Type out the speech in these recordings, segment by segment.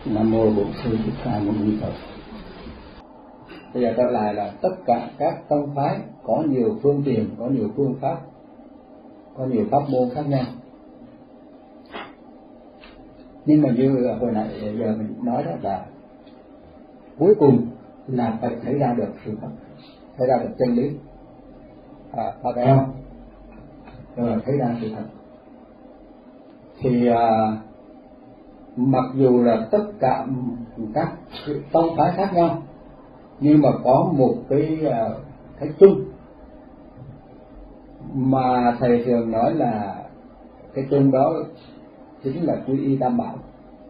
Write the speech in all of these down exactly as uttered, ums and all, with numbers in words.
Nam mô Bổn Sư Thích Ca Mâu Ni Phật. Bây giờ trở lại là tất cả các tông phái có nhiều phương tiện, có nhiều phương pháp, có nhiều pháp môn khác nhau. Nhưng mà như hồi nãy giờ mình nói đó là cuối cùng là phải thấy ra được sự thật, thấy ra được chân lý, à, phải không? Rồi thấy ra sự thật. Thì à, mặc dù là tất cả các tông phái khác nhau, nhưng mà có một cái cái chung mà thầy thường nói là cái chung đó chính là quy y tam bảo,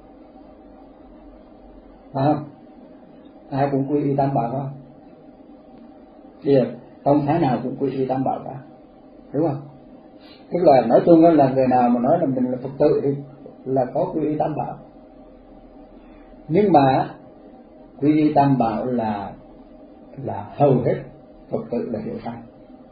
phải không? Ai cũng quy y tam bảo không? Bây giờ tông phái nào cũng quy y tam bảo cả, đúng không? Tức là nói chung là người nào mà nói là mình là Phật tử thì là có quy y tam bảo, nhưng mà quy y tam bảo là là hầu hết Phật tử là hiểu sai.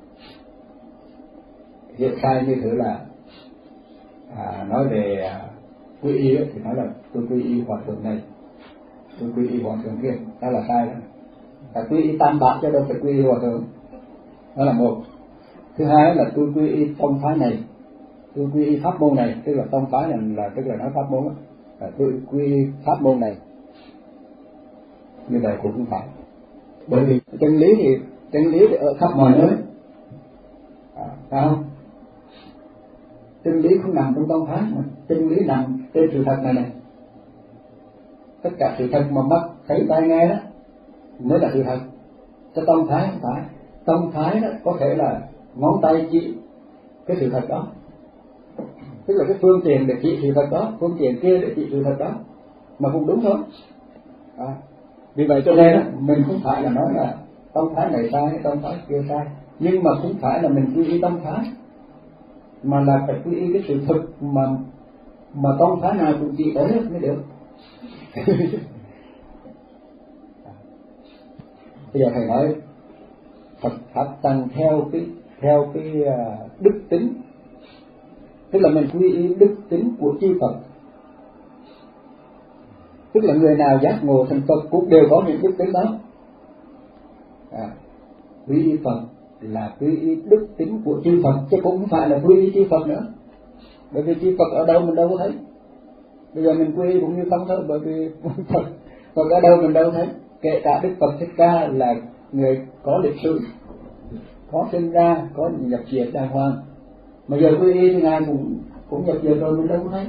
Hiểu sai như thế là à, nói về à, quy y ấy, thì nói là tôi quy y hòa thượng này, tôi quy y hòa thượng kia, đó là sai đó. Phải quy y tam bảo chứ đâu phải quy y hòa thượng, đó là một. Thứ hai là tôi quy y tông phái này, tôi quy y pháp môn này, tức là tông phái này là tức là nói pháp môn đó, là tôi quy y pháp môn này, như vậy cũng không phải. Bởi vì chân lý thì chân lý thì ở khắp mọi nơi, à, phải không? Chân lý không nằm trong tông phái, mà chân lý nằm trên sự thật này này. Tất cả sự thật mà mắt thấy tai nghe đó mới là sự thật. Cái tông phái không phải. Tông phái đó có thể là ngón tay chỉ cái sự thật đó, tức là cái phương tiện để chỉ sự thật đó, phương tiện kia để chỉ sự thật đó, mà cũng đúng thôi. À, vì vậy cho nên đó, mình không phải là nói là tông phái này sai, tông phái kia sai, nhưng mà cũng phải là mình quy y tông phái, mà là phải quy y cái sự thực mà mà tông phái nào cũng chỉ tới mới được. Bây giờ thầy nói Phật pháp tăng theo cái theo cái đức tính, tức là mình quy y đức tính của chư Phật, tức là người nào giác ngộ thành Phật cũng đều có những đức tính đó. À, quy y Phật là quy y đức tính của chư Phật, chứ cũng không phải là quy y chư Phật nữa, bởi vì chư Phật ở đâu mình đâu có thấy. Bây giờ mình quy y cũng như không thôi, bởi vì Phật Phật ở đâu mình đâu thấy. Kể cả Đức Phật Thích Ca là người có lịch sử, có sinh ra, có nhập diệt đàng hoàng, mà giờ quy y thì ngài cũng cũng nhập diệt rồi mình đâu có thấy.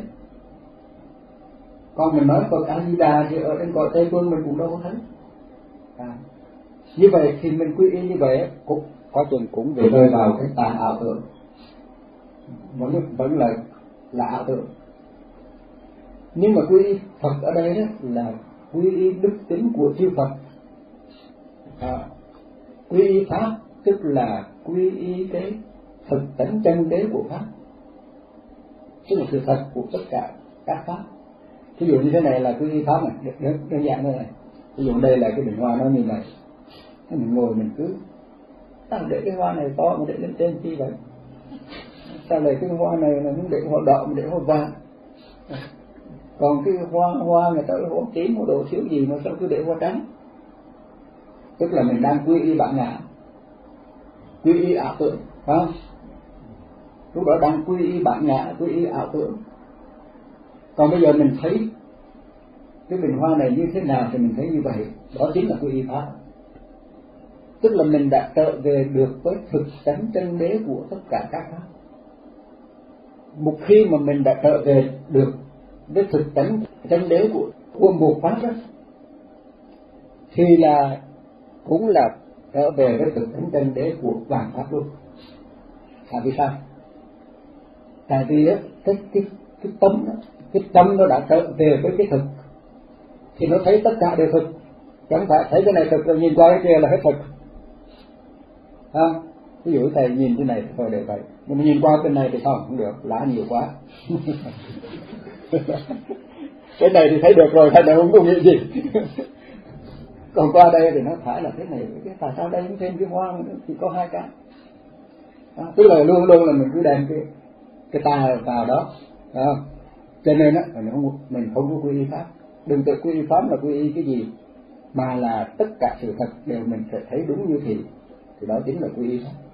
Còn mình nói Phật A Di Đà thì ở trên cõi Tây Phương mình cũng đâu có thấy. À, như vậy thì mình quy y như vậy cũng có chừng cũng về rơi vào cái tà ảo tưởng, vẫn vẫn là là ảo tưởng. Nhưng mà quy y Phật ở đây đó là quy y đức tính của chư Phật. À, quy y pháp tức là quy y cái thực tánh chân đế của pháp, tức là sự thật của tất cả các pháp. Ví dụ như thế này là quy y pháp này, đơn, đơn giản như này. Ví dụ đây là cái bình hoa nó như này, thế mình ngồi mình cứ sao để cái hoa này to mà để lên trên chi vậy? Sao để cái hoa này là muốn để hoa đỏ mà để hoa vàng? Còn cái hoa hoa người ta hoa tím hoa đồ thiếu gì mà sao cứ để hoa trắng? Tức là mình đang quy y bản ngã, quy y ảo tưởng, phải không? Lúc đó đang quy y bản ngã, quy y ảo tưởng. Còn bây giờ mình thấy cái bình hoa này như thế nào thì mình thấy như vậy, đó chính là quy y pháp. Tức là mình đã trở về được với thực tánh chân đế của tất cả các pháp. Một khi mà mình đã trở về được với thực tánh chân đế của, của một pháp đó, thì là cũng là trở về với thực tánh chân đế của vạn pháp luôn. Tại vì sao? Tại vì đó, cái, cái, cái tâm đó, cái tâm nó đã trở về với cái thực thì nó thấy tất cả đều thực, chẳng phải thấy cái này thực rồi nhìn qua cái kia là hết thực. À, ví dụ thầy nhìn cái này thì thôi để vậy, nhưng mà nhìn qua cái này thì không, không được, lá nhiều quá. Cái này thì thấy được rồi, thầy này không có nghĩ gì. Còn qua đây thì nó phải là thế này, cái tại sao đây cũng thêm cái hoa thì có hai cái. À, tức là luôn luôn là mình cứ đem cái cái ta vào đó, à, cho nên á mình không mình không có quy y pháp, Đừng tự quy y pháp là quy y cái gì, mà là tất cả sự thật đều mình sẽ thấy đúng như thì, thì đó chính là quy y pháp.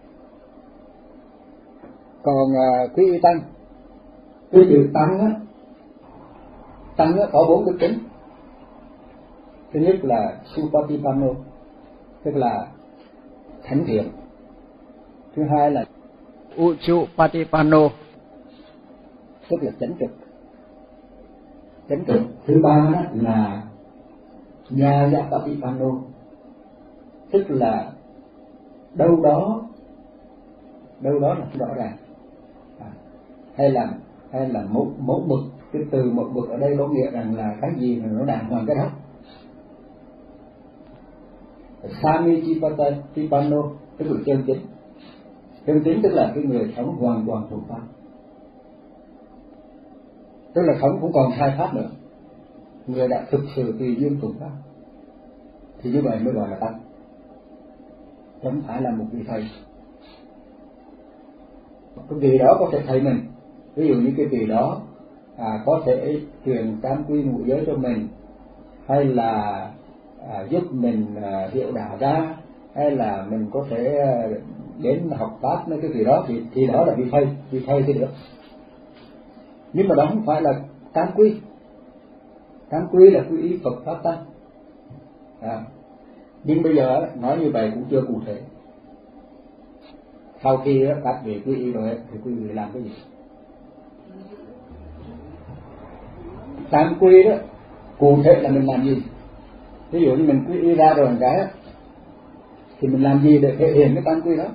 Còn à, quy y tăng, cái chữ tăng á, tăng á có bốn đức tính. Thứ nhất là Supatipanno, tức là thánh thiện. Thứ hai là Uchupatipanno, tức là chánh trực. Chánh trực. Thứ ba đó là Nyayapatipanno, tức là đâu đó, đâu đó là rõ ràng, à, hay là hay là mẫu mẫu mực. Cái từ mẫu mực ở đây có nghĩa rằng là cái gì mà nó đàng hoàng cái đó. Samijipatipanno tức là chân chính. Chân chính tức là cái người sống hoàn toàn thuần pháp, tức là sống không còn sai pháp nữa, người đã thực sự tùy duyên thuần pháp, thì như vậy mới gọi là tăng, không phải là một vị thầy. Cái vị đó có thể thầy mình, ví dụ như cái vị đó à, có thể truyền tam quy ngũ giới cho mình, hay là à, giúp mình à, hiểu đạo ra, hay là mình có thể à, đến học pháp với cái gì đó, thì thì đó là vị thầy, vị thầy thì được. Nhưng mà đó không phải là tam quy. Tam quy là quy y Phật pháp tăng. À, nhưng bây giờ nói như vậy cũng chưa cụ thể. Sau khi các vị quy y rồi thì quý vị làm cái gì? Tam quy đó cụ thể là mình làm gì? Ví dụ như mình quy y ra rồi một cái thì mình làm gì để thể hiện cái tam quy đó?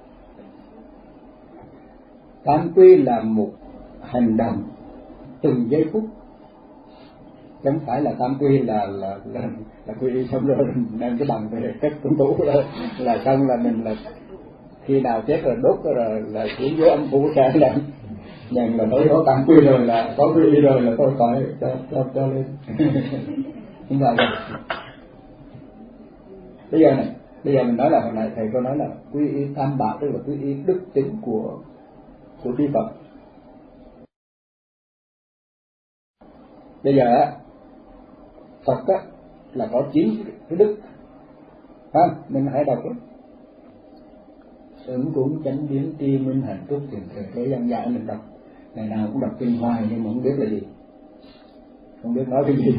Tam quy là một hành động từng giây phút, chẳng phải là tam quy là là là, là quy y xong rồi đem cái bằng về cất trong tủ là, là xong là mình là khi nào chết rồi đốt rồi là xuống dưới âm phủ sẽ là nhận là tôi có tam quy rồi, là có quy y rồi là tôi phải cho cho cho lên. Không phải vậy. Bây giờ này, bây giờ mình nói là hồi nãy thầy có nói là quy y tam bảo, tức là quy y đức tính của của Đức Phật. Bây giờ á, Phật á là có chín cái đức, ha, mình hãy đọc đó. Ứng cúng chánh biến tri minh hạnh phúc tiền thể thế dân dạy mình đọc, ngày nào cũng đọc kinh hoài nhưng mà không biết là gì, không biết nói cái gì.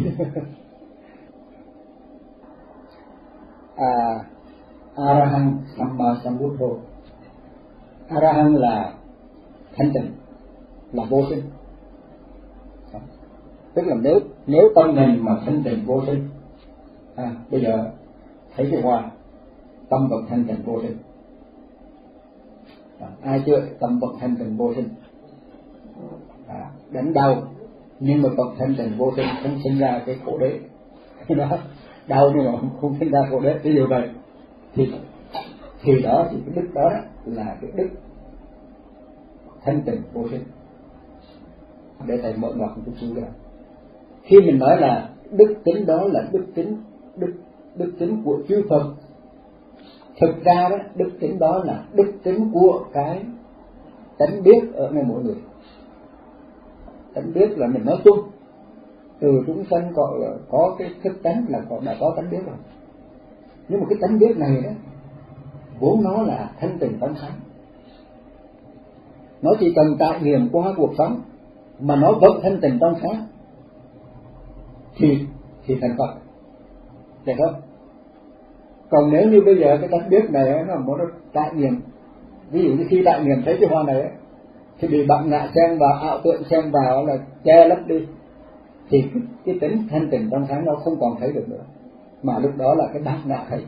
à, Arahant Samma Sambuddho. Arahant là thanh tịnh, là vô sinh. Tức là nếu nếu tâm mình mà thanh tịnh vô sinh, à, bây giờ thấy cái hoa, tâm vật thanh tịnh vô sinh. À, ai chưa tâm vật thanh tịnh vô sinh, à, đánh đau nhưng mà vật thanh tịnh vô sinh, không sinh ra cái khổ đế. Đó, đau nhưng mà không sinh ra khổ đế, ví dụ vậy thì thì đó thì cái đức đó, đó là cái đức thanh tịnh vô sinh. Để thầy mở ngoặt một chút xíu ra. Khi mình nói là đức tính đó là đức tính đức đức tính của chư Phật, thực ra đó đức tính đó là đức tính của cái tánh biết ở ngay mỗi người. Tánh biết là mình nói chung, từ chúng sanh có có cái thức tánh là có, đã có tánh biết rồi. Nhưng mà cái tánh biết này đó vốn nó là thanh tịnh trong sáng, nó chỉ cần trải nghiệm qua cuộc sống mà nó vẫn thanh tịnh trong sáng thì thì thành Phật, được không? Còn nếu như bây giờ cái tánh biết này nó muốn nó trải nghiệm, ví dụ như khi trải nghiệm thấy cái hoa này thì bị bạn ngạ xen vào, ảo tượng xen vào là che lấp đi, thì cái, cái tính thanh tịnh trong sáng nó không còn thấy được nữa, mà lúc đó là cái bát ngạ thấy,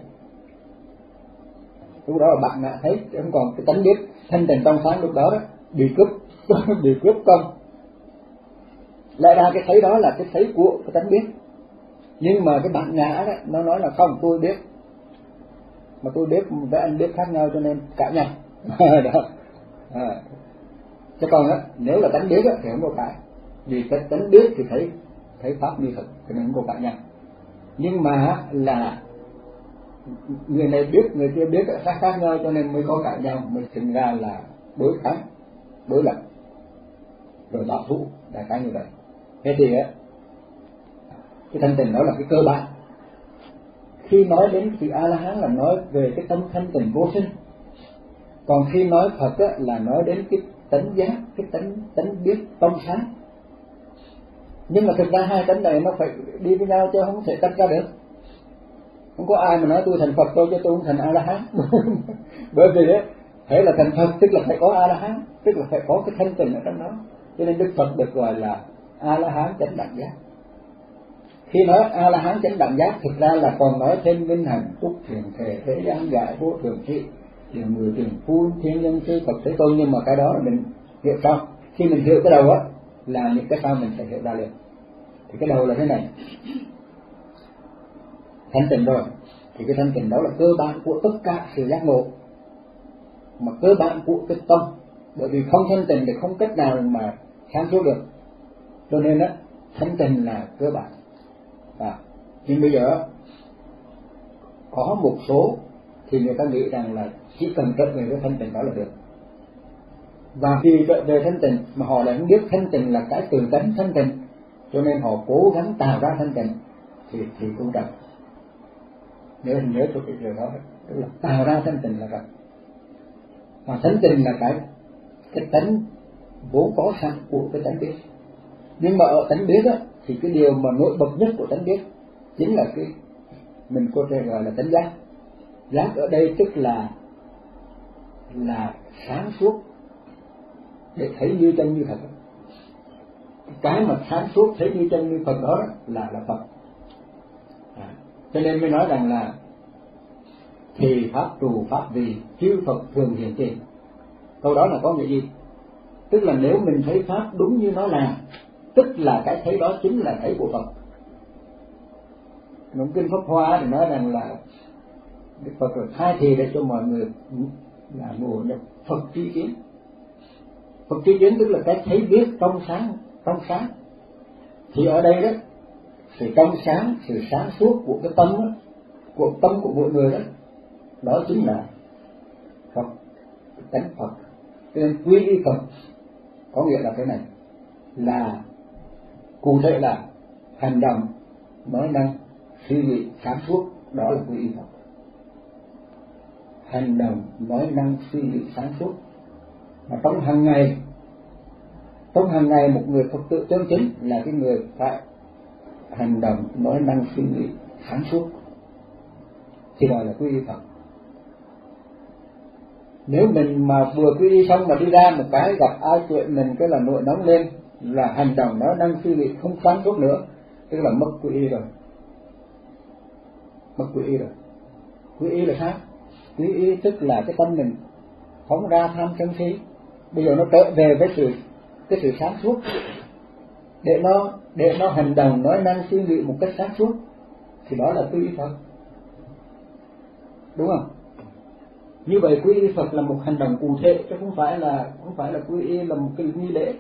lúc đó là bạn ngạ thấy, chứ không còn cái tánh biết thanh tịnh trong sáng lúc đó, đó bị cướp bị cướp công. Lại ra cái thấy đó là cái thấy của cái tánh biết, nhưng mà cái bạn ngã đó nó nói là không, tôi biết, mà tôi biết với anh biết khác nhau cho nên cãi nhau. Đó. À. Chứ còn á, nếu là tánh biết á, thì không có cãi, vì cái tánh biết thì thấy thấy pháp như thực, cho nên không có cãi nhau. Nhưng mà là người này biết người kia biết khác khác nhau cho nên mới có cãi nhau, mới sinh ra là đối kháng, đối lập, rồi bảo thủ, đại khái như vậy. Thế thì á, Cái thanh tịnh đó là cái cơ bản. Khi nói đến sự A La Hán là nói về cái tâm thanh tịnh vô sinh, còn khi nói Phật á, là nói đến cái tánh giác, cái tánh tánh biết trong sáng. Nhưng mà thực ra hai tánh này nó phải đi với nhau chứ không thể tách ra được. Không có ai mà nói tôi thành Phật tôi chứ tôi không thành A La Hán. Bởi vì đấy, phải là thành Phật tức là phải có A La Hán, tức là phải có cái thanh tịnh ở trong đó. Cho nên Đức Phật được gọi là A La Hán chánh đẳng giác. Khi nói A La Hán chánh đẳng giác, thực ra là còn nói thêm vinh hạnh túc thiền thể thế gian giải vô thường trị thiền mười tiền phu thiên nhân sư Phật Thế Tôn. Nhưng mà cái đó là mình hiểu sau. Khi mình hiểu cái đầu á là những cái sau mình sẽ hiểu ra liền. Thì cái đầu là thế này, thanh tịnh rồi thì cái thanh tịnh đó là cơ bản của tất cả sự giác ngộ, mà cơ bản của cái tâm. Bởi vì không thanh tịnh thì không cách nào mà sáng suốt được. Cho nên á thanh tịnh là cơ bản. À, nhưng bây giờ có một số thì người ta nghĩ rằng là chỉ cần trở về với thanh tịnh đó là được. Và khi trở về thanh tịnh mà họ lại không biết thanh tịnh là cái từ tánh thanh tịnh, cho nên họ cố gắng tạo ra thanh tịnh thì thì cũng được. Nhớ nhớ cho cái điều đó, tức là tạo ra thanh tịnh là được. Mà thanh tịnh là cái cái tánh vốn có sẵn của cái tánh biết. Nhưng mà ở tánh biết á thì cái điều mà nổi bật nhất của tánh biết chính là cái mình có thể gọi là tánh giác. Giác ở đây tức là là sáng suốt để thấy như chân như thật. Cái mà sáng suốt thấy như chân như Phật đó là là Phật. À, cho nên mới nói rằng là thì pháp trù pháp vì chư Phật thường hiện tiền. Câu đó là có nghĩa gì? Tức là nếu mình thấy pháp đúng như nó là, tức là cái thấy đó chính là thấy của Phật. Trong kinh Pháp Hoa thì nói rằng là Đức Phật khai thị để cho mọi người là ngộ nhập Phật tri kiến. Phật tri kiến tức là cái thấy biết trong sáng, trong sáng. Thì ở đây đó, sự trong sáng, sự sáng suốt của cái tâm đó, của tâm của mỗi người đó, đó chính là Phật, tánh Phật. Cho nên quy y Phật có nghĩa là cái này, là cụ thể là hành động, nói năng, suy nghĩ sáng suốt, đó là quy y Phật. Hành động, nói năng, suy nghĩ sáng suốt. Mà trong hàng ngày, trong hàng ngày một người Phật tử chân chính là cái người phải hành động, nói năng, suy nghĩ sáng suốt, thì gọi là quy y Phật. Nếu mình mà vừa quy y xong mà đi ra một cái gặp ai chuyện mình cái là nổi nóng lên, là hành động nói năng suy nghĩ không sáng suốt nữa, tức là mất quy y rồi. Mất quy y rồi. Quy y là sao? Quy y tức là cái tâm mình phóng ra tham sân si, bây giờ nó trở về với sự cái sự sáng suốt, để nó để nó hành động nói năng suy nghĩ một cách sáng suốt, thì đó là quy y Phật, đúng không? Như vậy quy y Phật là một hành động cụ thể, chứ không phải là không phải là quy y là một cái nghi lễ,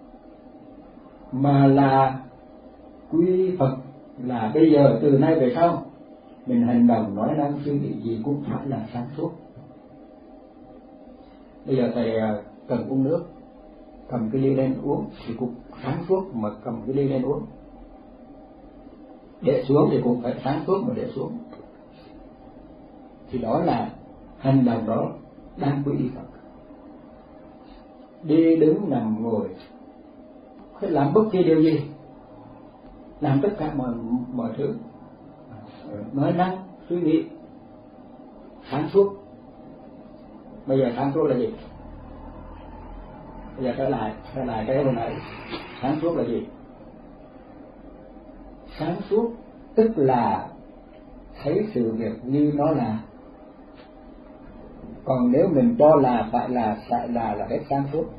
mà là quy y Phật là bây giờ từ nay về sau mình hành động nói năng suy nghĩ gì cũng phải là sáng suốt. Bây giờ thầy cần uống nước, cầm cái ly lên uống thì cũng sáng suốt mà cầm cái ly lên uống. Để xuống thì cũng phải sáng suốt mà để xuống. Thì đó là hành động đó đang quy y Phật. Đi đứng nằm ngồi, phải làm bất kỳ điều gì, làm tất cả mọi mọi thứ, nói năng suy nghĩ sáng suốt. Bây giờ sáng suốt là gì? Bây giờ trở lại trở lại cái hồi nãy, sáng suốt là gì? Sáng suốt tức là thấy sự việc như nó là. Còn nếu mình cho là phải là phải là là hết sáng suốt.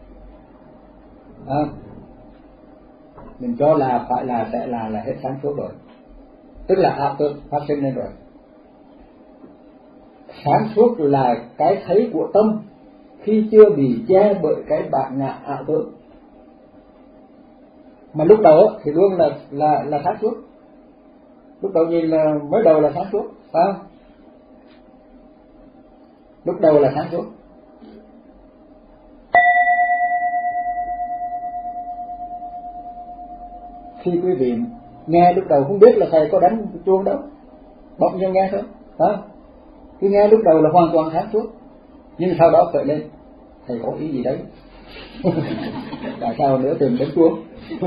À, mình cho là phải là sẽ là là hết sáng suốt rồi, tức là ảo tưởng phát sinh lên rồi. Sáng suốt là cái thấy của tâm khi chưa bị che bởi cái bản ngã ảo tưởng. Mà lúc đầu thì luôn là là là sáng suốt. Lúc đầu nhìn là mới đầu là sáng suốt, phải không? Lúc đầu là sáng suốt. Khi quý vị Nghe lúc đầu không biết là thầy có đánh chuông đâu, bỗng nhiên nghe thôi, đó. Cứ nghe lúc đầu là hoàn toàn sáng suốt, nhưng sau đó khởi lên, thầy có ý gì đấy? Tại sao nữa tìm đến chuông?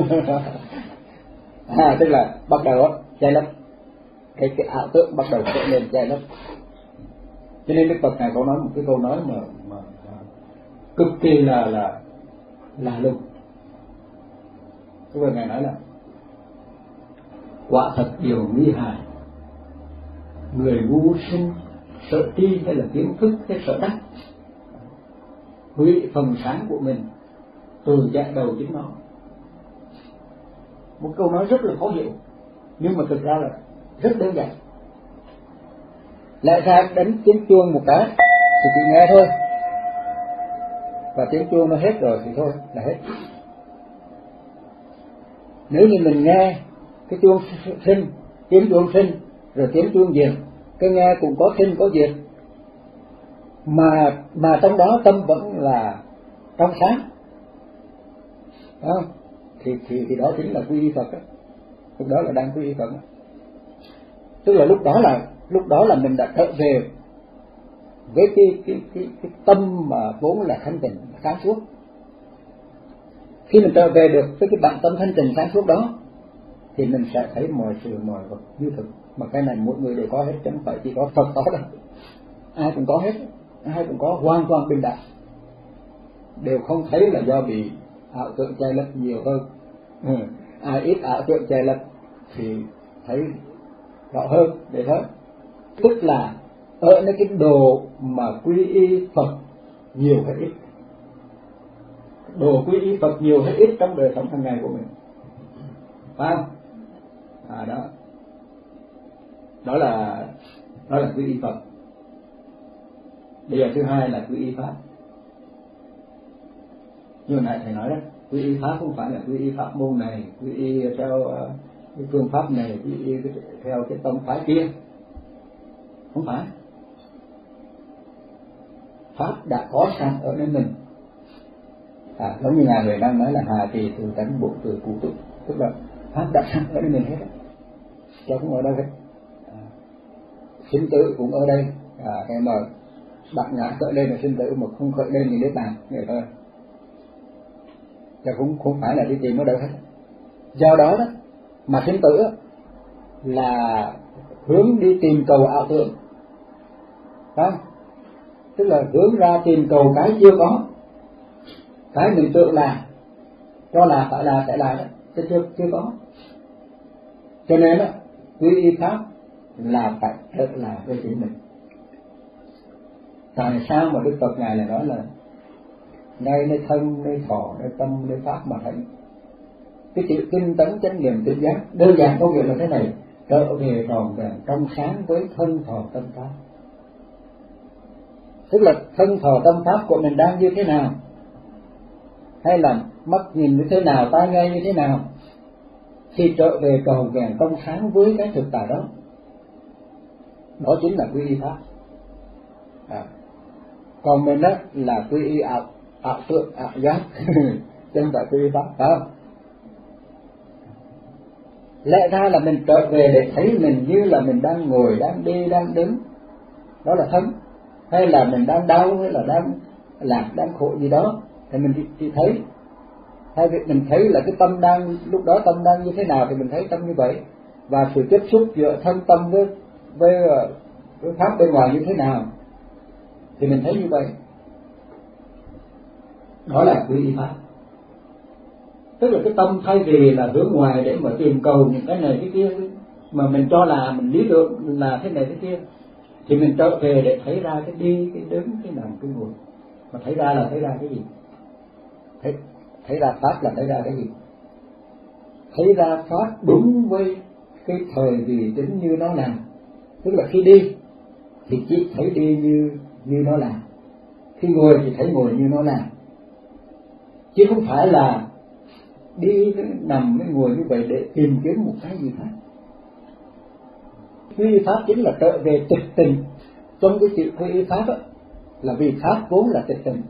À, tức là bắt đầu che lấp, cái cái ảo tượng bắt đầu khởi lên che lấp. Cho nên Đức Phật này có nói một cái câu nói mà, mà, mà cực kỳ là là là lùng. Cái vừa ngài nói là quả thật điều nguy hại, người ngu sinh sợ tri hay là kiến thức hay sợ đắc, hủy phần sáng của mình từ dạng đầu chính nó. Một câu nói rất là khó hiểu, nhưng mà thực ra là rất đơn giản. Lẽ ra đánh tiếng chuông một cái thì chỉ nghe thôi, và tiếng chuông nó hết rồi thì thôi là hết. Nếu như mình nghe cái chuông sinh, tiếng chuông sinh, rồi tiếng chuông diệt, cái nghe cũng có sinh có diệt, mà mà trong đó tâm vẫn là trong sáng, đó, thì thì thì đó chính là quy y Phật đó. Lúc đó là đang quy y Phật đó. Tức là lúc đó là lúc đó là mình đã trở về với cái cái cái cái tâm mà vốn là thanh tịnh sáng suốt. Khi mình trở về được với cái bản tâm thanh tịnh sáng suốt đó, thì mình sẽ thấy mọi sự mọi vật như thực. Mà cái này mỗi người đều có hết, chứ không phải chỉ có Phật có đâu. Ai cũng có hết, ai cũng có, hoàn toàn bình đẳng. Đều không thấy là do bị ảo tưởng che lấp nhiều hơn. Ừ. Ai ít ảo tưởng che lấp thì thấy rõ hơn, để thôi. Tức là ở nơi cái độ mà quy y Phật nhiều hay ít, độ quy y Phật nhiều hay ít trong đời sống hàng ngày của mình, phải không? À đó, đó là đó là quy y Phật. Bây giờ thứ hai là quy y Pháp. Như hồi nãy thầy nói đó, quy y Pháp không phải là quy y pháp môn này, quy y theo cái phương pháp này, quy y theo cái tông phái kia, không phải. Pháp đã có sẵn ở nơi mình. À, giống như ngài người đang nói là hà trì từ tánh bộ từ cụ tụ, tức là Pháp đã sẵn ở nơi mình hết, chứ không ở đâu hết. À, sinh tử cũng ở đây. À, cái mà bạn ngã khởi lên là sinh tử, mà không khởi lên thì niết bàn, vậy thôi. Chứ cũng không phải là đi tìm ở đâu hết. Do đó đó mà sinh tử là hướng đi tìm cầu ảo tưởng, phải không? Tức là hướng ra tìm cầu cái chưa có, cái mình tưởng là cho là phải là sẽ là đó, chứ chưa chưa có. Cho nên đó, quy y Pháp là phải thật là với chính mình. Tại sao mà Đức Phật ngài lại nói là ngay nơi thân, nơi thọ, nơi tâm, nơi pháp mà thấy? Cái chữ tinh tấn chánh niệm tỉnh giác đơn giản có nghĩa là thế này: trở về tròn vẹn trong sáng với thân thọ tâm pháp. Tức là thân thọ tâm pháp của mình đang như thế nào, hay là mắt nhìn như thế nào, tai nghe như thế nào, thì trở về tròn vẹn trong sáng với cái thực tại đó. Đó chính là quy y Pháp. À. Còn mình đó là quy y ảo, ảo tượng, ảo giác, chứ không phải quy y Pháp, phải không? Lẽ ra là mình trở về để thấy mình như là mình đang ngồi, đang đi, đang đứng, đó là thân. Hay là mình đang đau, hay là đang lạc, đang khổ gì đó, thì mình chỉ, chỉ thấy. Hay vì mình thấy là cái tâm đang, lúc đó tâm đang như thế nào thì mình thấy tâm như vậy. Và sự tiếp xúc giữa thân tâm với, với, với Pháp bên ngoài như thế nào thì mình thấy như vậy. Đó là quy y Pháp. Tức là cái tâm thay vì là hướng ngoài để mà tìm cầu những cái này cái kia, mà mình cho là mình lý tưởng là thế này thế kia, thì mình trở về để thấy ra cái đi, cái đứng, cái nằm, cái ngồi. Mà thấy ra là thấy ra cái gì? Thấy, thấy ra Pháp là thấy ra cái gì? Thấy ra Pháp đúng với cái thời vị tính như nó làm. Tức là khi đi thì chỉ thấy đi như như nó làm, khi ngồi thì thấy ngồi như nó làm, chứ không phải là đi nằm với ngồi như vậy để tìm kiếm một cái gì khác. Quy y Pháp chính là trở về tịch tình. Trong cái chữ quy y Pháp á, là vì Pháp vốn là tịch tình,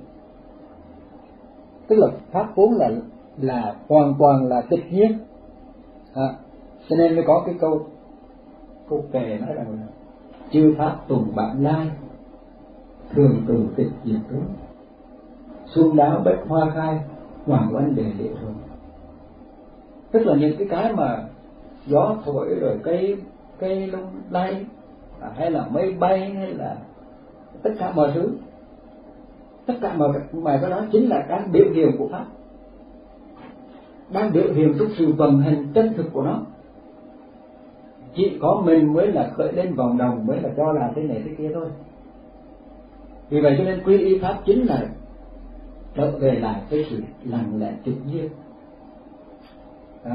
tức là Pháp vốn là là hoàn toàn là tịch nhiên. À, Cho nên mới có cái câu câu kệ nói rằng là chư pháp tùng bạn lai, thường từ tịch diệt tướng, xuân đáo bách hoa khai, hoàng oanh đề lệ thường. Tức là những cái cái mà gió thổi rồi cây cây lung lay, hay là mây bay, hay là tất cả mọi thứ, tất cả mọi mà cái đó chính là cái biểu hiện của pháp, đang biểu hiện trong sự vận hành chân thực của nó. Chỉ có mình mới là khởi lên vòng đồng, mới là cho làm thế này thế kia thôi. Vì vậy cho nên quy y pháp chính là trở về lại với sự lặng lẽ tự nhiên, à,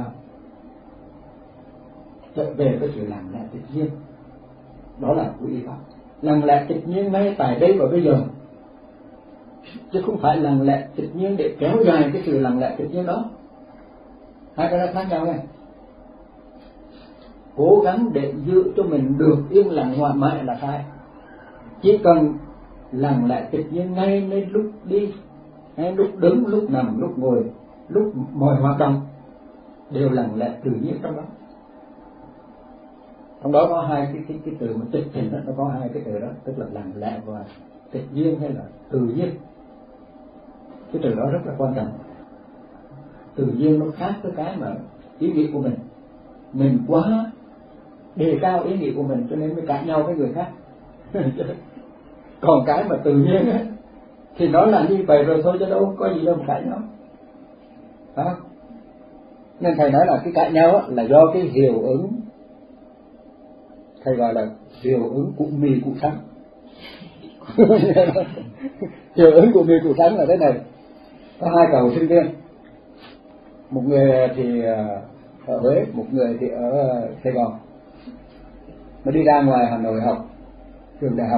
trở về với sự lặng lẽ tự nhiên, đó là quy y pháp. Lặng lẽ tự nhiên ngay tại đây và bây giờ, chứ không phải lặng lẽ tự nhiên để kéo dài cái sự lặng lẽ tự nhiên đó. Hai cái đó khác nhau này. Cố gắng để giữ cho mình được yên lặng ngoại mại là sai. Chỉ cần lặng lẽ tự nhiên ngay nên lúc đi, ngay lúc đứng, lúc nằm, lúc ngồi, lúc mọi hoạt động đều lặng lẽ tự nhiên trong đó. Trong đó có hai cái cái, cái từ mà tịch hình đó, nó có hai cái từ đó, tức là lặng lẽ và tịch nhiên hay là tự nhiên. Cái từ đó rất là quan trọng. Tự nhiên nó khác với cái mà ý nghĩ của mình. Mình quá đề cao ý nghĩ của mình cho nên mới cãi nhau với người khác. Còn cái mà tự nhiên ấy, thì nó là như vậy rồi thôi, chứ đâu có gì đâu mà cãi nhau. Đó. Nên thầy nói là cái cãi nhau là do cái hiệu ứng, thầy gọi là hiệu ứng cụ mì cụ sắn. Hiệu ứng cụ mì cụ sắn là thế này. Có hai cậu sinh viên, một người thì ở Huế, một người thì ở Sài Gòn. Nó đi ra ngoài Hà Nội học trường đại học.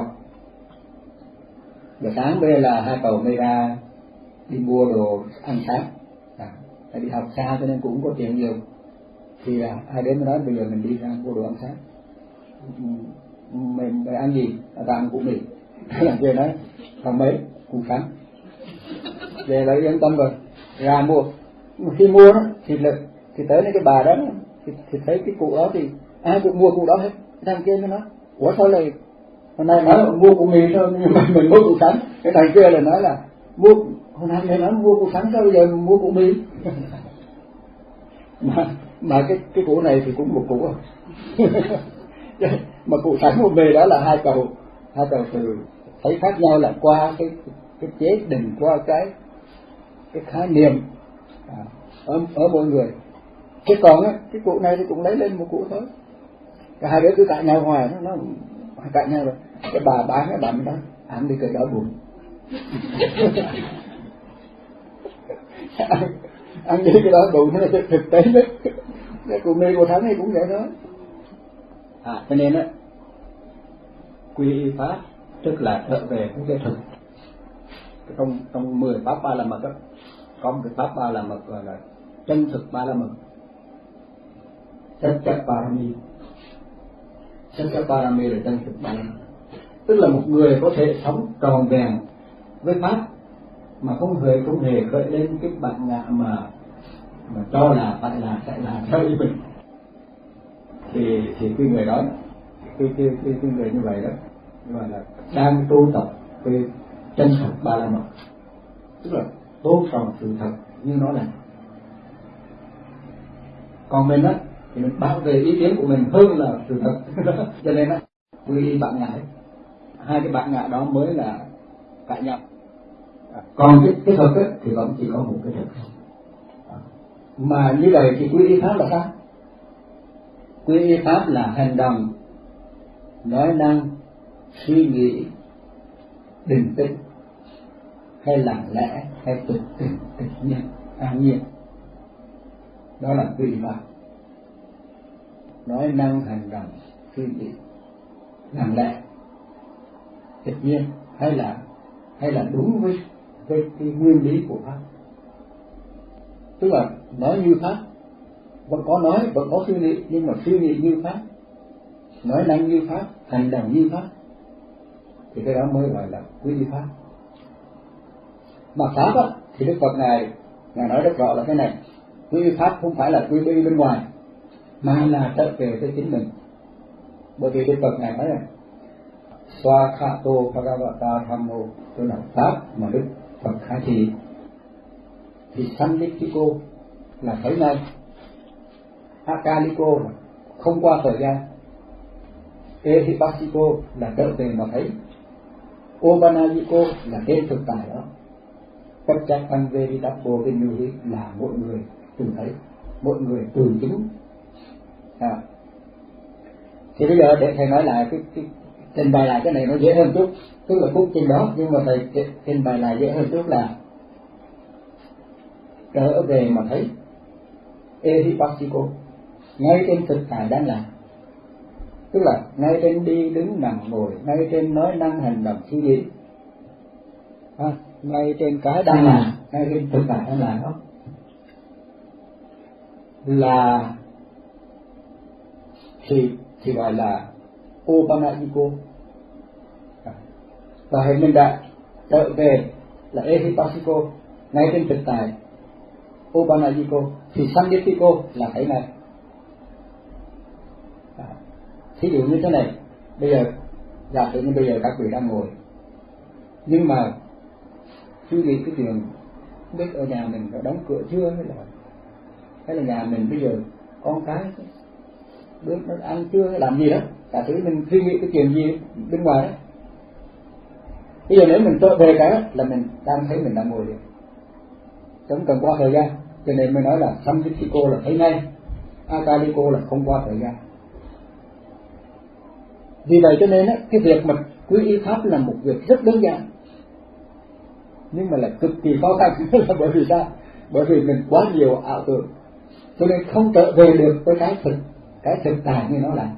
Giờ sáng bây giờ là hai cậu mới ra đi mua đồ ăn sáng, à, đi học xa cho nên cũng có tiền nhiều. Thì à, hai đứa mới nói bây giờ mình đi ra mua đồ ăn sáng, mình, mình ăn gì? Ta ăn củ mì. Làm kia nói còn mấy củ sắn. Về là yên tâm rồi, ra mua. Khi mua đó thì là, thì tới cái bà đó thì, thì thấy cái cụ đó thì ai cũng mua cụ đó hết. Thằng kia nó nói ủa sao lại hôm nay nói mua củ mì thôi nhưng mà mình mua củ sắn. Cái thằng kia là nói là mua hôm nay người nói mua củ sắn sao bây giờ mua củ mì. mà mà cái cái củ này thì cũng một củ rồi. Mà củ sắn một mì đó là hai cầu hai cầu từ thấy khác nhau là qua cái cái chế định, qua cái cái khái niệm à, ở ở mỗi người. Chứ còn á cái cụ này thì cũng lấy lên một cụ thôi. Cả hai đứa cứ cãi nhau hoài, nó nó cãi nhau rồi. Cái bà bán cái bánh đó ăn đi cái đó buồn. ăn, ăn đi cái đó buồn nó thực, thực tế đấy. Cái cụ mì của thắng thì cũng vậy đó. À cho nên á quy y pháp tức là trở về với cái thực. Trong trong mười pháp ba la mật đó có một cái pháp ba la mật gọi là chân thực ba la mật. Chất chất parami. Chất chất parami là chân thực ba la mật. Tức là một người có thể sống tròn vẹn với pháp mà không hề không hề khởi lên cái bản ngã mà mà cho là phải là sẽ là theo ý mình. Thì thì cái người đó, cái cái cái, cái người như vậy đó gọi là đang tu tập cái chân thực ba la mật, tức là tôn trọng sự thật như nó là. Còn mình á thì mình bảo vệ ý kiến của mình hơn là sự thật. Cho nên á quy y bản ngã, hai cái bản ngã đó mới là cãi nhau. Còn cái cái thực á thì vẫn chỉ có một cái thực. Mà như vậy thì quy y pháp là sao? Quy y pháp là hành động, nói năng, suy nghĩ, định tĩnh, hay lặng lẽ, hay tịch tịnh, tịch nhiên, an nhiên. Đó là quy y pháp. Nói năng, hành động, suy nghĩ, lặng lẽ, tịch nhiên, hay là hay là đúng với với cái nguyên lý của pháp. Tức là nói như pháp, vẫn có nói, vẫn có suy nghĩ, nhưng mà suy nghĩ như pháp, nói năng như pháp, hành động như pháp, thì cái đó mới gọi là quy y pháp. Mà pháp á, thì Đức Phật ngài ngài nói rất rõ là cái này: quy y pháp không phải là quy y bên ngoài, mà là trở về với chính mình. Bởi vì Đức Phật ngài nói là Swakhato Bhagavata Dhammo, tức là pháp mà Đức Phật khai thị, thì Sannitthiko là thấy ngay, Akaliko là không qua thời gian, Ehipassiko là trở về mà thấy, Obanayiko là trên thực tại đó, Pacchattang Veditappo Vinyuhi là mỗi người từng thấy, mỗi người từ chứng. À. Thì bây giờ để thầy nói lại cái, cái trình bày lại cái này nó dễ hơn chút, tức là cũng trình đó nhưng mà thầy trình bày lại dễ hơn chút là trở về mà thấy, Ehipassiko ngay trên thực tại đang làm, tức là ngay trên đi đứng nằm ngồi, ngay trên nói năng hành động suy nghĩ, à, ngay trên cái đang làm, ngay trên thực tại đang làm đó là thì thì gọi là Opanayiko. À, và hiện mình đã trở về là Ehipassiko ngay trên thực tại, Opanayiko thì Sannitthiko là thấy này. À, thí dụ như thế này, bây giờ giả sử như bây giờ các vị đang ngồi, nhưng mà suy nghĩ cái chuyện không biết ở nhà mình có đóng cửa chưa, hay là hay là nhà mình bây giờ con cái biết nó ăn chưa, hay làm gì đó, giả sử mình suy nghĩ cái chuyện gì bên ngoài đó. Bây giờ nếu mình trở về cái đó, là mình đang thấy mình đang ngồi được, chẳng cần qua thời gian. Cho nên mới nói là Sannitthiko là thấy ngay, Akaliko là không qua thời gian. Vì vậy cho nên á, cái việc mà quy y pháp là một việc rất đơn giản, nhưng mà là cực kỳ khó khăn. Là bởi vì sao? Bởi vì mình quá nhiều ảo tưởng, cho nên không trở về được với cái thực, cái thực tại như nó là.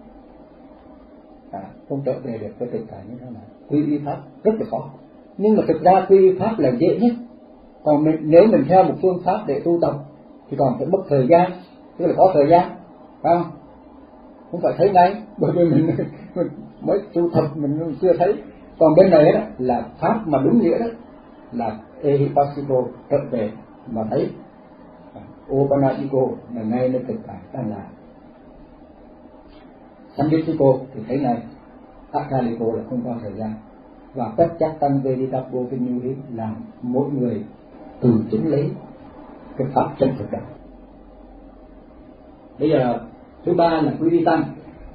À, không trở về được với thực tại như nó là. Quy y pháp rất là khó, nhưng mà thực ra quy y pháp là dễ nhất. Còn mình, nếu mình theo một phương pháp để tu tập thì còn phải mất thời gian, tức là có thời gian, phải không? Không phải thấy ngay, bởi vì mình, mình mới tu tập mình chưa thấy. Còn bên này đó là pháp mà đúng nghĩa đó là Ehipassiko, trở về mà thấy, Opanayiko là ngay nơi thực tại đang làm, Sannitthiko thì thấy ngay, Akaliko là không qua thời gian, và Pacchattang Veditappo Vinyuhi là mỗi người từ chứng lấy cái pháp chân thực đó. Bây giờ thứ ba là quy y tăng.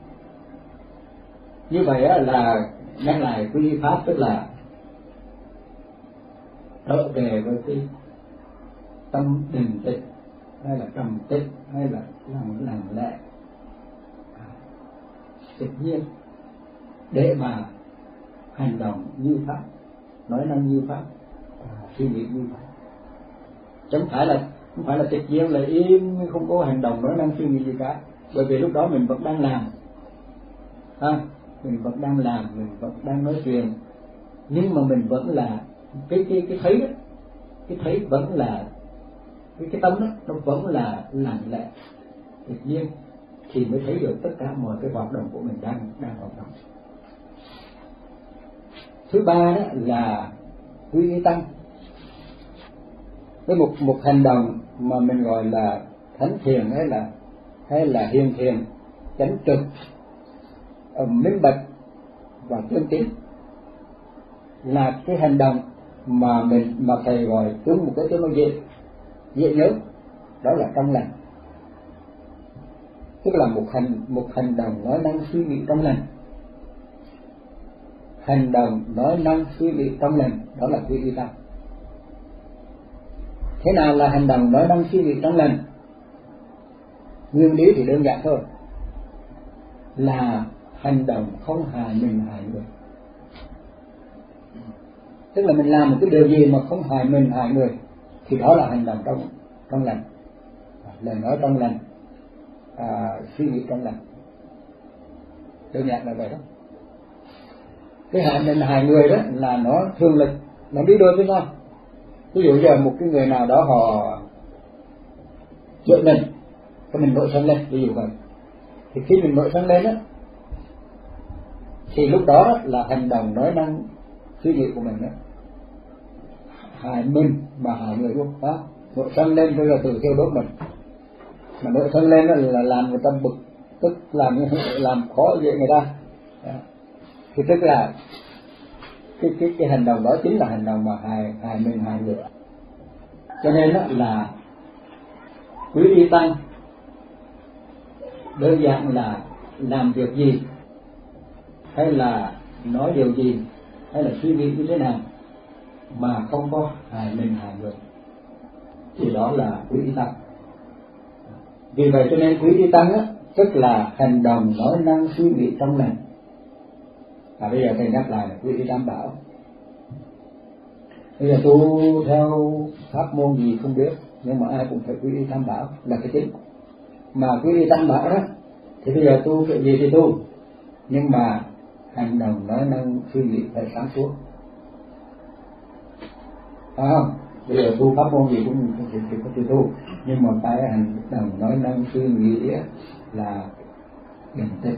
Như vậy là nhắc lại quy y pháp, tức là trở về với cái tâm định tịch, hay là trầm tịch, hay là lặng lặng lẽ, tự nhiên, để mà hành động như pháp, nói năng như pháp, suy nghĩ như pháp. Chẳng phải là không phải là tịch nhiên là im không có hành động nói năng suy nghĩ gì cả, bởi vì lúc đó mình vẫn đang làm, ha, mình vẫn đang làm, mình vẫn đang nói chuyện, nhưng mà mình vẫn là cái cái cái thấy đó, cái thấy vẫn là cái cái tâm đó, nó vẫn là lặng lẽ tự nhiên, thì mới thấy được tất cả mọi cái hoạt động của mình đang đang hoạt động. Thứ ba đó là quy y tăng, với một một hành động mà mình gọi là thánh thiền, hay là hay là hiền thiền, chánh trực, minh bạch và chân tín, là cái hành động mà mình mà thầy gọi chúng một cái tiếng nói dễ dễ nhớ, đó là trong lành, tức là một hành một hành động nói năng suy nghĩ trong lành. Hành động nói năng suy nghĩ trong lành, đó là quy y tăng. Thế nào là hành động nói năng suy nghĩ trong lành? Nguyên lý thì đơn giản thôi, là hành động không hại mình hại người. Tức là mình làm một cái điều gì mà không hại mình hại người, thì đó là hành động trong trong lành, lời nói trong lành, à, suy nghĩ trong lành. Đơn giản là vậy đó. Cái hại mình hại người đó là nó thường là nó đi đôi với nhau. Ví dụ giờ một cái người nào đó họ chửi mình, cái mình nổi sân lên, ví dụ vậy, thì khi mình nổi sân lên á, thì lúc đó là hành động nói năng suy nghĩ của mình đó hại mình mà hại người luôn đó. Nổi sân lên bây giờ tự thiêu đốt mình, mà nội thân lên đó là làm người ta bực tức, làm làm khó dễ người ta. Thì tức là cái cái cái hành động đó chính là hành động mà hại hại mình hại người. Cho nên đó là quý y tăng đơn giản là làm việc gì, hay là nói điều gì, hay là suy nghĩ như thế nào mà không có hại mình hại người, thì đó là quý y tăng. Vì vậy cho nên quý y tăng á, tức là hành động nói năng suy nghĩ trong lành. Và bây giờ thầy nhắc lại là quý y tam bảo. Bây giờ tu theo pháp môn gì không biết, nhưng mà ai cũng phải quý y tam bảo là cái chính. Mà quý y tam bảo đó thì bây giờ tu cái gì thì tu, nhưng mà hành động nói năng suy nghĩ phải sáng suốt, phải không? Bây giờ tu pháp môn gì cũng thì có thể tu, nhưng mà cái hành động nói năng suy nghĩ là bình tĩnh,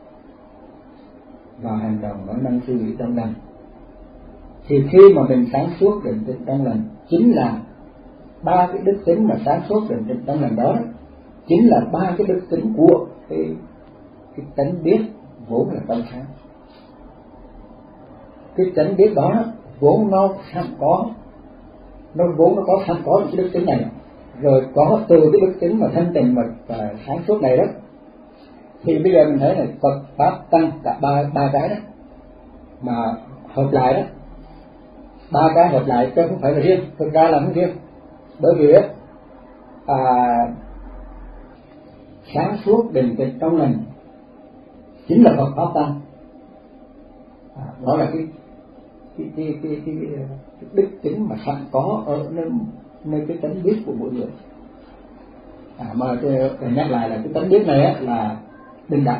và hành động nói năng suy nghĩ trong lành. Thì khi mà mình sáng suốt bình tĩnh trong lành, chính là ba cái đức tính mà sáng suốt bình tĩnh trong lành đó, chính là ba cái đức tính của cái cái tánh biết vốn là trong sáng. Cái tánh biết đó vốn nó sẵn có, nó vốn nó có sẵn có những cái đức tính này, rồi có từ cái đức tính mà thanh tịnh mà và sáng suốt này đó, thì bây giờ mình thấy là Phật pháp tăng cả ba ba cái đó mà hợp lại đó, ba cái hợp lại chứ không phải là riêng, thực ra là không riêng, bởi vì à, sáng suốt bình tĩnh trong lành chính là Phật pháp tăng. À, đó là cái cái cái cái, cái, cái đức tính mà sẵn có ở nơi, nơi cái tánh biết của mỗi người. À, mà tôi nhắc lại là cái tánh biết này á, là bình đẳng.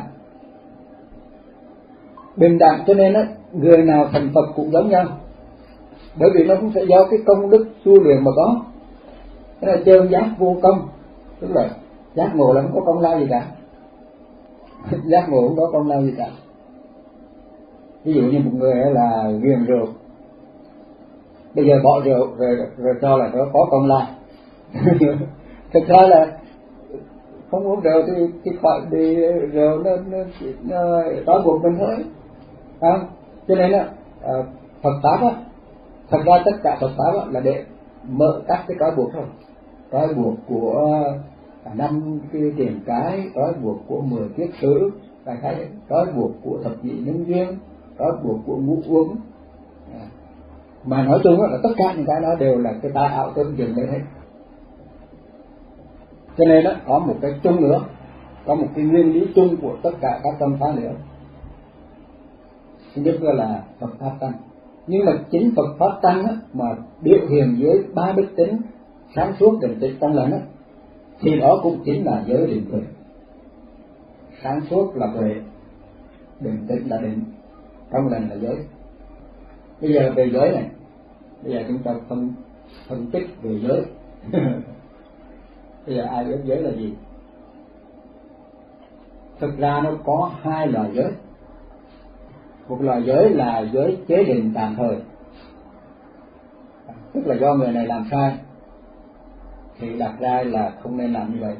Bình đẳng cho nên á, người nào thành Phật cũng giống nhau, bởi vì nó cũng sẽ do cái công đức tu luyện mà có. Cái là chân giác vô công, tức là giác ngộ là không có công lao gì cả. Giác ngộ không có công lao gì cả. Ví dụ như một người là ghiền rượu, bây giờ bỏ rượu rồi, rồi cho là nó có công lao. Thực ra là không uống rượu thì thì khỏi đi rượu nó nó nó trói buộc mình thôi, không? Cho nên là Phật pháp á, thật ra tất cả Phật pháp á, là để mở các cái trói buộc thôi, trói buộc của năm cái tiền cái, trói buộc của mười kiết sử, đại khái trói buộc của thập nhị nhân duyên, trói buộc của ngũ uống. Mà nói chung là tất cả những cái đó đều là cái tai ảo tương dừng đấy hết. Cho nên đó có một cái chung nữa, có một cái nguyên lý chung của tất cả các tâm pháp nữa. Thứ nhất là Phật pháp tăng. Nhưng mà chính Phật pháp tăng á, mà biểu hiện dưới ba đức tính sáng suốt định tĩnh trong lành á, thì đó cũng chính là giới định tuệ. Sáng suốt là tuệ, định tĩnh là định, trong lành là giới. Bây giờ về giới này, bây giờ chúng ta phân phân tích về giới. Bây giờ ai biết giới là gì? Thực ra nó có hai loại giới. Một loại giới là giới chế định tạm thời, tức là do người này làm sai thì đặt ra là không nên làm như vậy.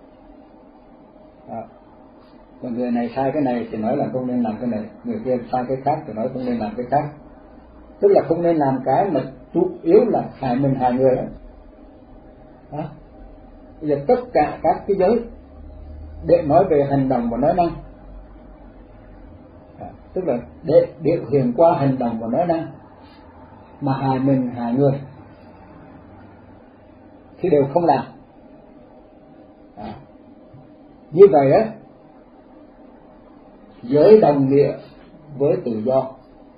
Đó. Còn người này sai cái này thì nói là không nên làm cái này, người kia sai cái khác thì nói không nên làm cái khác. Tức là không nên làm cái mà chủ yếu là hại mình hại người đó. Đó. Bây giờ tất cả các cái giới để nói về hành động và nói năng, à, tức là để biểu hiện qua hành động và nói năng mà hại mình hại người thì đều không làm. À, như vậy á, giới đồng nghĩa với tự do.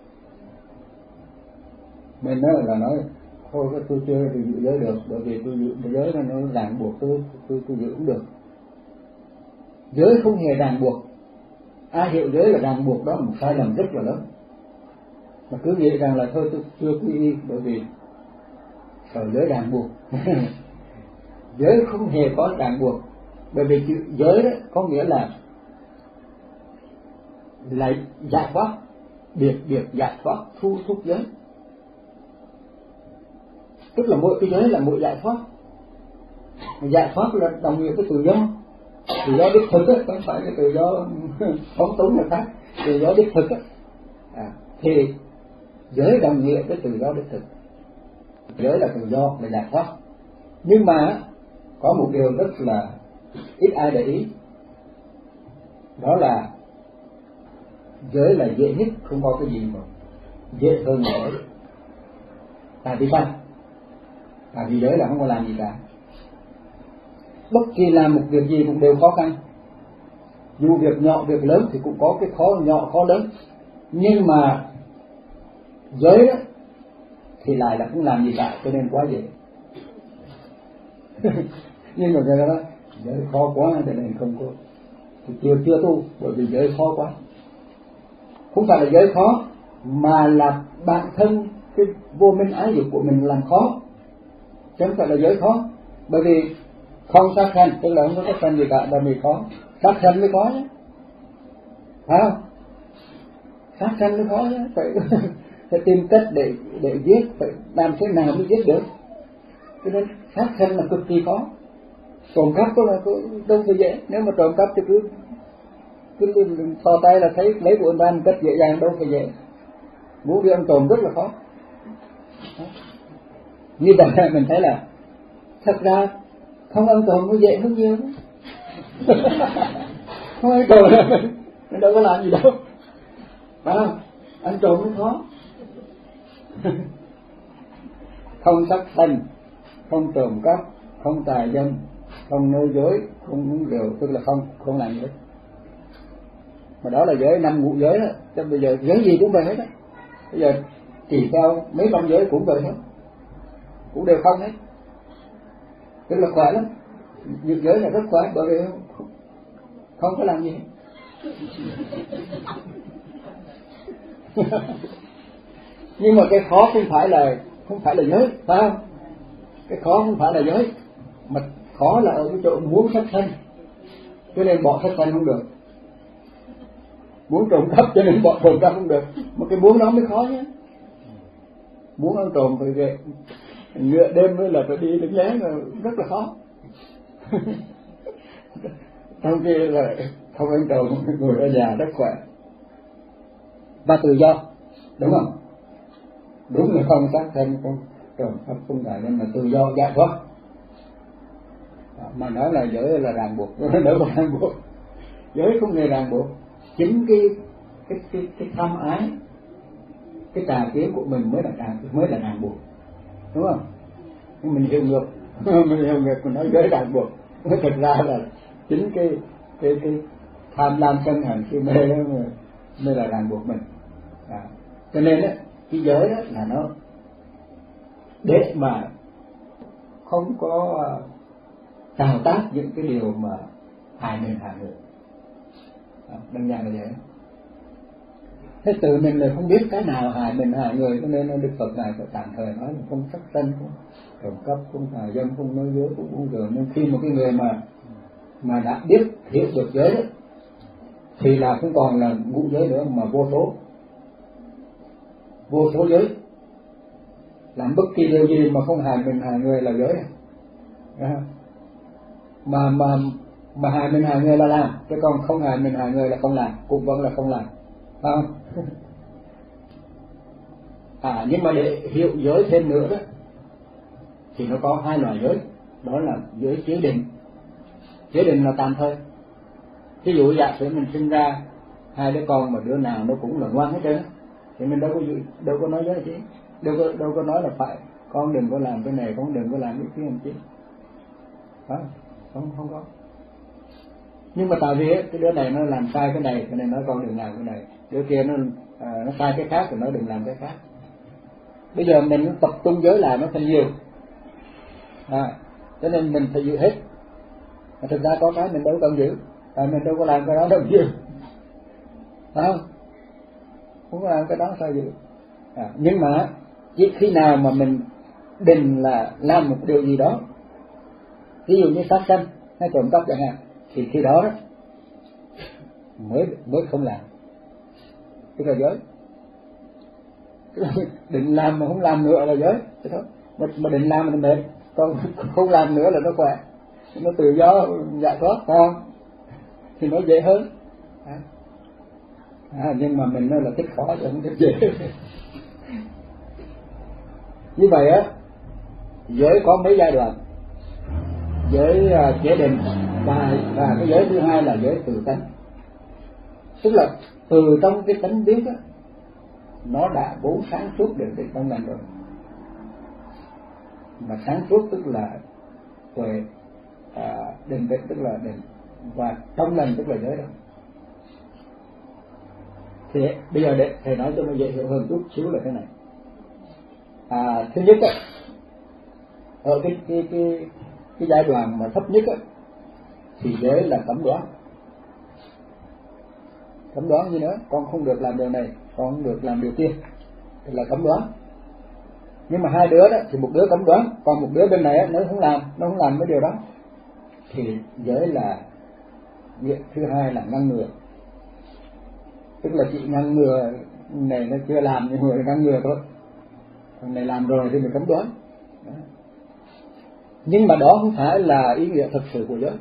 Mình nói là nói thôi tôi chưa được giữ giới được, bởi vì tôi giữ giới nó nó ràng buộc tôi, tôi tôi giữ cũng được. Giới không hề ràng buộc. Ai hiểu giới là ràng buộc đó là một sai lầm rất là lớn. Mà cứ nghĩ rằng là thôi tôi chưa quy y bởi vì sợ giới ràng buộc. Giới không hề có ràng buộc, bởi vì chữ giới đó có nghĩa là là giải thoát, biệt biệt giải thoát, thu thúc giới. Tức là mỗi cái giới là mỗi giải thoát. Giải thoát là đồng nghĩa với tự do, tự do đích thực á, không phải là tự do phóng túng người khác, tự do đích thực á. À, thì giới đồng nghĩa với tự do đích thực, giới là tự do, là giải thoát. Nhưng mà có một điều rất là ít ai để ý, đó là giới là dễ nhất, không có cái gì mà dễ hơn nữa. Tại vì sao? Tại vì giới là không có làm gì cả. Bất kỳ làm một việc gì cũng đều khó khăn. Dù việc nhỏ việc lớn thì cũng có cái khó nhỏ khó lớn. Nhưng mà giới đó thì lại là không làm gì cả, cho nên quá dễ. Nhưng mà người đó giới khó quá cho nên không có, thì chưa chưa tu, bởi vì giới khó quá. Không phải là giới khó, mà là bản thân cái vô minh ái dục của mình làm khó, chứ không phải là giới khó. Bởi vì không sát sanh, tức là không có sát sanh gì cả, là mình khó. Sát sanh mới khó nhé, phải không? Sát sanh mới khó nhé, phải, phải tìm cách để để giết, phải làm thế nào mới giết được. Cho nên sát sanh là cực kỳ khó. Trộm cắp đó là đâu phải dễ, nếu mà trộm cắp thì cứ cứ thò tay là thấy lấy của anh ta một cách dễ dàng, đâu phải dễ. Muốn đi ăn trộm rất là khó. Như vậy mình thấy là thật ra không ăn trộm nó dễ hơn nhiều. Không ăn trộm là mình, mình đâu có làm gì đâu, phải không? Ăn trộm nó khó. Không sát sanh, không trộm cắp, không tà dâm, không nói dối, không uống rượu, tức là không không làm gì hết. Mà đó là giới năm ngũ giới đó. Cho bây giờ giới gì cũng vậy hết á. Bây giờ chỉ theo mấy trong giới cũng vậy hết, cũng đều không hết. Tức là khỏe lắm. Những giới là rất khỏe, bởi vì không, không có làm gì hết. Nhưng mà cái khó không phải là không phải là giới, phải không? Cái khó không phải là giới, mà khó là ở cái chỗ muốn sát sanh, cho nên bỏ sát sanh không được. Muốn trộm cắp cho nên bỏ trộm cắp không được, mà cái muốn đó mới khó nhé. Muốn ăn trộm thì về ngựa đêm mới là phải đi đứng lé, rất là khó. Trong khi là không ăn trộm, ngồi ở nhà rất khỏe và tự do, đúng không? Đúng là không sát sanh, không trộm cắp, không phải, nên là tự do giải thoát. Mà nói là giới là ràng buộc, đỡ có ràng buộc. Giới không hề ràng buộc. Chính cái cái cái cái tham ái, cái tà kiến của mình mới là ràng mới là ràng buộc, đúng không? Nhưng mình hiểu ngược, mình hiểu ngược, mình nói giới ràng buộc. Thật ra là chính cái cái cái tham lam sân hận si mê đó mới, mới là ràng buộc mình. À, cho nên đó, cái giới đó là nó để mà không có tạo tác những cái điều mà hại mình hại người. À, đơn giản là vậy. Thế tự mình là không biết cái nào hại mình hại người, cho nên Đức Phật ngài phải tạm thời nói là không sát sanh, không trộm cắp, không tà dâm, không nói dối, không uống rượu. Nhưng khi một cái người mà mà đã biết hiểu được giới đó, thì là không còn là ngũ giới nữa, mà vô số vô số giới. Làm bất kỳ điều gì mà không hại mình hại người là giới. À, mà mà mà hại mình hại người là làm, chứ còn không hại mình hại người là không làm, cũng vẫn là không làm, phải không? À, nhưng mà để hiểu giới thêm nữa đó, thì nó có hai loại giới, đó là giới chế định. Chế định là tạm thời. Ví dụ giả sử mình sinh ra hai đứa con mà đứa nào nó cũng là ngoan hết trơn, thì mình đâu có đâu có nói giới chứ, đâu có đâu có nói là phải con đừng có làm cái này, con đừng có làm cái kia làm chứ, phải không? Không không có. Nhưng mà tại vì cái đứa này nó làm sai cái này, cho nên nói con đừng làm cái này. Đứa kia nó à, nó sai cái khác thì nó đừng làm cái khác. Bây giờ mình tập trung giới lại nó thành nhiều, à, cho nên mình phải giữ hết. Mà thực ra có cái mình đâu cần giữ, tại mình đâu có làm cái đó đâu giữ, phải không? Không có làm cái đó sao giữ. À, nhưng mà chỉ khi nào mà mình định là làm một điều gì đó, ví dụ như sát sanh hay trộm cắp chẳng hạn, thì khi đó, đó mới mới không làm, tức là giới. Định làm mà không làm nữa là giới, thế thôi. Mà, mà định làm mà mệt, còn không làm nữa là nó khỏe. nó tự do giải thoát không thì nó dễ hơn. À, nhưng mà mình nói là thích khó chứ không thích dễ. Như vậy á, giới có mấy giai đoạn: giới uh, chế định và và cái giới thứ hai là giới tự tánh. Tức là từ trong cái tánh biết á, nó đã vốn sáng suốt được cái trong lành rồi. Mà sáng suốt tức là tuệ, à, định tĩnh tức là định, và trong lành tức là giới đó. Thì bây giờ để thầy nói cho nó dễ hiểu hơn chút xíu là thế này. À, thứ nhất á, ở cái cái cái cái giai đoạn mà thấp nhất á, thì giới là cấm đoán. Cấm đoán gì nữa? Con không được làm điều này, con không được làm điều kia, tức là cấm đoán. Nhưng mà hai đứa đó thì một đứa cấm đoán, còn một đứa bên này á, nó không làm, nó không làm cái điều đó, thì giới là việc thứ hai là ngăn ngừa. Tức là chị ngăn ngừa này nó chưa làm nhưng mà ngăn ngừa thôi, thằng này làm rồi thì mình cấm đoán. Đó. Nhưng mà đó không phải là ý nghĩa thực sự của giới.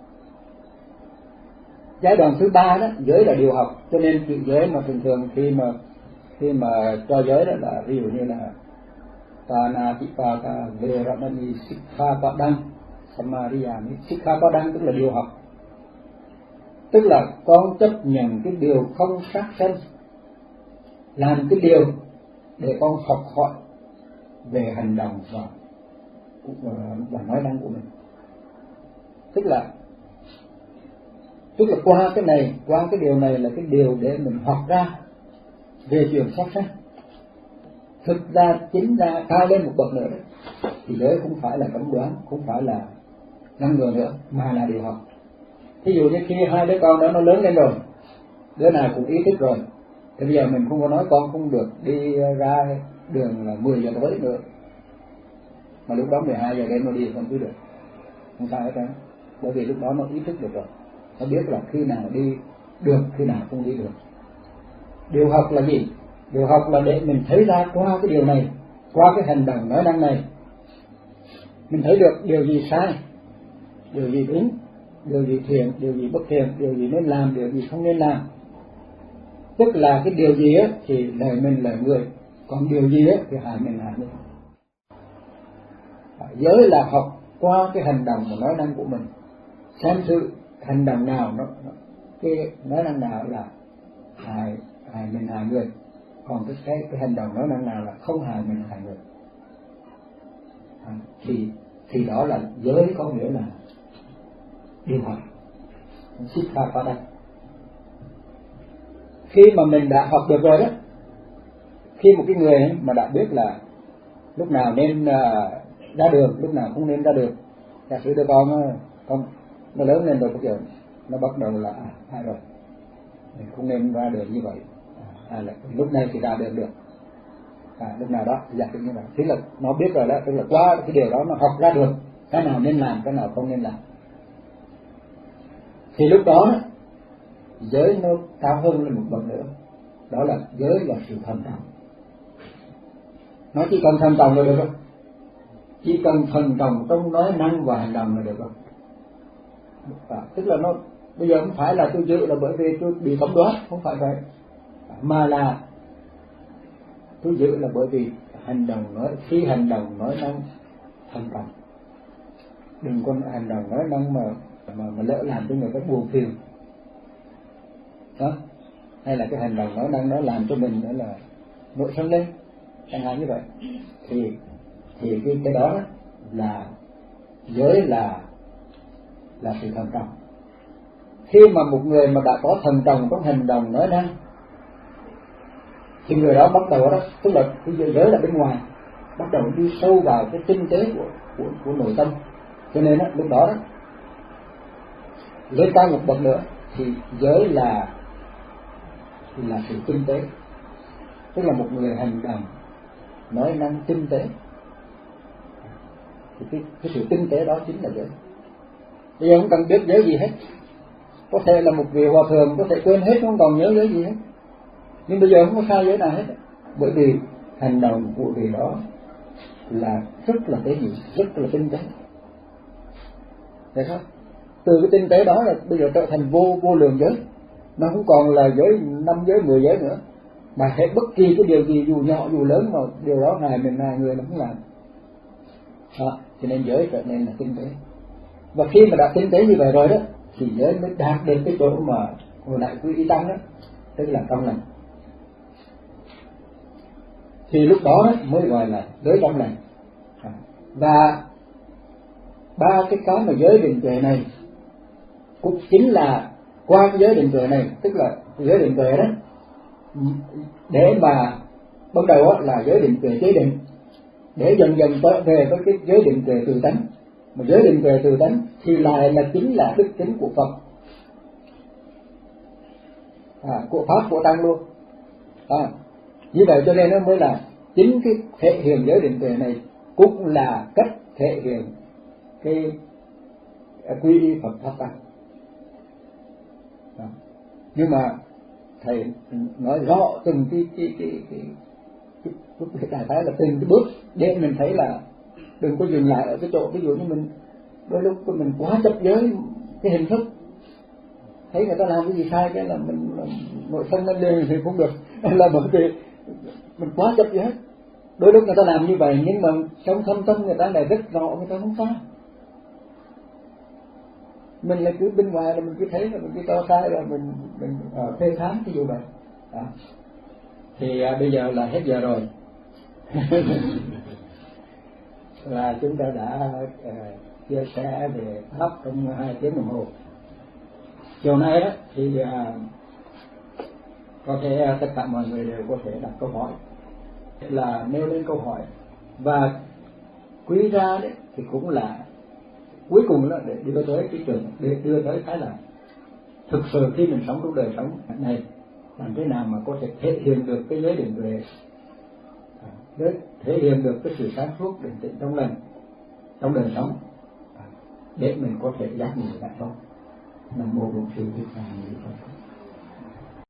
Giai đoạn thứ ba đó, giới là điều học, cho nên chữ giới mà thường thường khi mà khi mà cho giới đó là ví dụ như là Tana Tipaka Veramani Sikha Padang Samadhiyami. Sikha Padang tức là điều học, tức là con chấp nhận cái điều không sát sanh, làm cái điều để con học hỏi về hành động và và nói năng của mình. Tức là tức là qua cái này, qua cái điều này là cái điều để mình học ra về chuyện sát sanh. Thực ra chính ra cao lên một bậc nữa đấy, thì giới không phải là cấm đoán, không phải là ngăn ngừa nữa, mà là điều học. Thí dụ như khi hai đứa con đó nó lớn lên rồi, đứa nào cũng ý thức rồi, thì bây giờ mình không có nói con không được đi ra đường là mười giờ tối nữa, mà lúc đó mười hai giờ đêm nó đi không cứ được, không sao hết trơn. Bởi vì lúc đó nó ý thức được rồi, nó biết là khi nào đi được, khi nào không đi được. Điều học là gì? Điều học là để mình thấy ra qua cái điều này, qua cái hành động nói năng này, mình thấy được điều gì sai, điều gì đúng, điều gì thiện, điều gì bất thiện, điều gì nên làm, điều gì không nên làm. Tức là cái điều gì á thì lời mình lời người, còn điều gì á thì hại mình hại mình. Giới là học qua cái hành động và nói năng của mình, xem sự hành động nào nó, nó cái nói năng nào là hại hại mình hại người, còn cái cái, cái hành động nói năng nào là không hại mình hại người. À, thì thì đó là giới, có nghĩa là điều học, Sikha Padang. Khi mà mình đã học được rồi đó, khi một cái người mà đã biết là lúc nào nên uh, ra đường, lúc nào không nên ra đường, giả sử đứa con con nó lớn lên rồi, bây giờ nó bắt đầu là à, hay rồi, mình không nên ra đường như vậy, à, là lúc này thì ra đường được, à, lúc nào đó giả sử như vậy, thế là nó biết rồi đó, tức là qua cái điều đó nó học ra được cái nào nên làm, cái nào không nên làm. Thì lúc đó giới nó cao hơn lên một bậc nữa, đó là giới là sự thần trọng. Nó chỉ cần thần trọng là được không? Chỉ cần thần trọng trong nói năng và hành động là được không? À, tức là nó bây giờ không phải là tôi giữ là bởi vì tôi bị cấm đoán, không phải vậy, mà là tôi giữ là bởi vì hành động nói, khi hành động nói năng thần trọng, đừng có hành động nói năng mà mà, mà lỡ làm cho người ta buồn phiền đó, hay là cái hành động nói năng nó làm cho mình nữa là nổi sân lên chẳng hạn như vậy, thì thì cái cái đó là giới là là sự thần trọng. Khi mà một người mà đã có thần trọng trong hành động nói năng thì người đó bắt đầu đó, tức là cái giới là bên ngoài, bắt đầu đi sâu vào cái tinh tế của của, của nội tâm. Cho nên đó, lúc đó đó lên cao một bậc nữa thì giới là là sự tinh tế, tức là một người hành động nói năng tinh tế, thì cái, cái sự tinh tế đó chính là giới. Bây giờ không cần biết giới gì hết, có thể là một vị hòa thượng có thể quên hết, không còn nhớ giới gì hết, nhưng bây giờ không có sai giới nào hết, bởi vì hành động của vị đó là rất là tế nhị, rất là tinh tế. Thấy không? Từ cái tinh tế đó là bây giờ trở thành vô vô lượng giới, nó không còn là giới năm giới mười giới nữa, mà hết bất kỳ cái điều gì dù nhỏ dù lớn mà điều đó ngài mình ngài người nó không làm. Đó, cho nên giới trở nên là tinh tế. Và khi mà đã tinh tế như vậy rồi đó thì giới mới đạt đến cái chỗ mà hồi nãy quý y tăng đó, tức là trong lành. Thì lúc đó, đó mới gọi là giới trong lành. Và ba cái cái mà giới định tuệ này cũng chính là qua cái giới định tuệ này, tức là giới định tuệ đó, để mà bắt đầu là giới định tuệ chế định, để dần dần trở về với cái giới định tuệ từ tánh. Mà giới định tuệ từ tánh thì lại là chính là đức tính của Phật, à, của Pháp, của Tăng luôn. À, như vậy cho nên nó mới là chính cái thể hiện giới định tuệ này cũng là cách thể hiện cái quy y Phật Pháp Tăng. À, nhưng mà thầy nói rõ từng cái cái cái cái cái, cái, cái đại khái là từng cái bước để mình thấy là đừng có dừng lại ở cái chỗ ví dụ như mình đôi lúc mình quá chấp giới cái hình thức, thấy người ta làm cái gì sai cái là mình nội thân nó lên thì không được, là bởi vì mình quá chấp giới. Đôi lúc người ta làm như vậy nhưng mà trong thâm tâm người ta lại rất rõ người ta không sai. Mình là cứ bên ngoài là mình cứ thấy là mình cứ cho sai là mình mình uh, phê phán ví dụ vậy. Đó. Thì uh, bây giờ là hết giờ rồi. Và chúng ta đã uh, chia sẻ về Pháp trong hai tiếng đồng hồ. Chiều nay đó thì uh, có thể uh, tất cả mọi người đều có thể đặt câu hỏi, là nêu lên câu hỏi, và quý ra đấy thì cũng là cuối cùng là để đưa tới cái trường, để đưa tới cái là thực sự khi mình sống trong đời sống này làm thế nào mà có thể thể hiện được cái giới định tuệ, để thể hiện được cái sự sáng suốt định tĩnh trong lành trong đời sống, để mình có thể giác ngộ đại thông. Nam mô Bổn Sư Thích Ca Mâu Ni Phật.